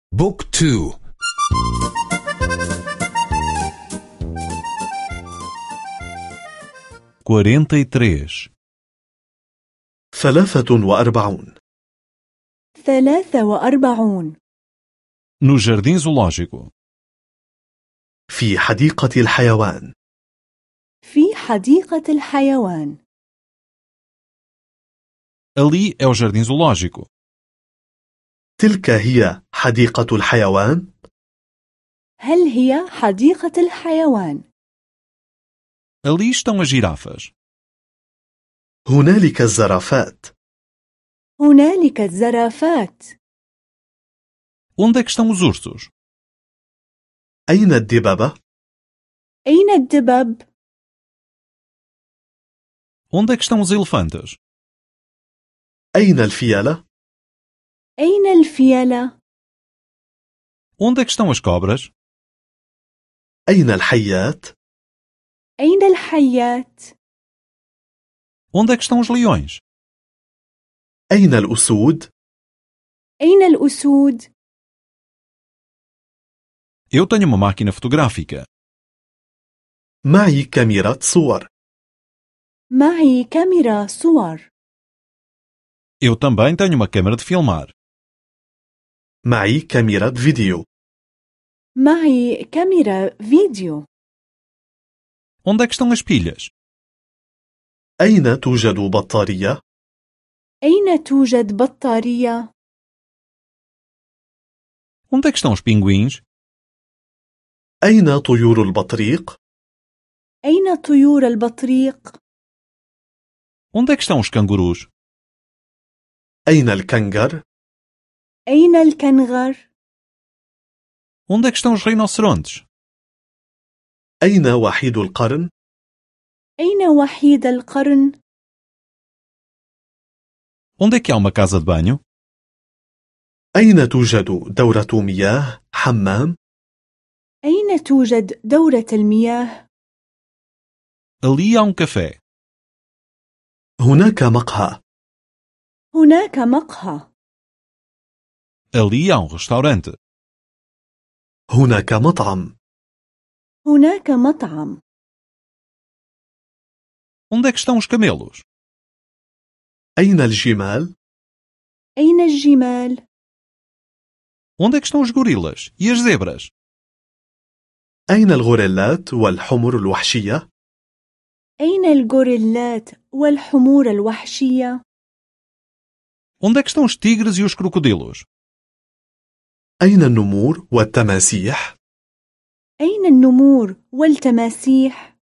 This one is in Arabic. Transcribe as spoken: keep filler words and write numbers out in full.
بوك تو. quarenta e três. ثلاثة وأربعون. ثلاثة وأربعون. No jardim zoológico. في حديقة الحيوان. في حديقة الحيوان. Ali é o jardim zoológico. تلك هي حديقة الحيوان. هل هي حديقة الحيوان؟ Ali estão as girafas. هنالك الزرافات. هنالك الزرافات. Onde é que estão os ursos? أين الدببة؟ أين الدبب؟ Onde é que estão os elefantes? أين الفيلة؟ أين الفيلة؟ Onde é que estão as cobras? أين الحيات؟ أين الحيات؟ Onde é que estão os leões? أين الأسود؟ أين الأسود؟ Eu tenho uma máquina fotográfica. معي كاميرا صور. معي كاميرا صور. Eu também tenho uma câmera de filmar. معي كاميرا فيديو. معي كاميرا فيديو. Onde é que estão as pilhas? أين توجد بطارية؟ أين توجد بطارية؟ Onde é que estão os pinguins? أين طيور البطريق؟ أين طيور البطريق؟ Onde é que estão os cangurus? أين الكنغر؟ أين الكنغر؟ Onde é que estão os rinocerontes? أين وحيد القرن؟ أين وحيد القرن؟ Onde é que há uma casa de banho? أين توجد دورة مياه حمام؟ أين توجد دورة المياه؟ Ali há um café. هناك مقهى. هناك مقهى. Ali há um restaurante. هناك مطعم. هناك مطعم. Onde é que estão os camelos? أين الجمال؟ أين الجمال؟ Onde é que estão os gorilas e as zebras? أين الغوريلات والحمر الوحشية؟ أين الغوريلات والحمور الوحشية؟ Onde é que estão os tigres e os crocodilos? أين النمور والتماسيح؟ أين النمور والتماسيح؟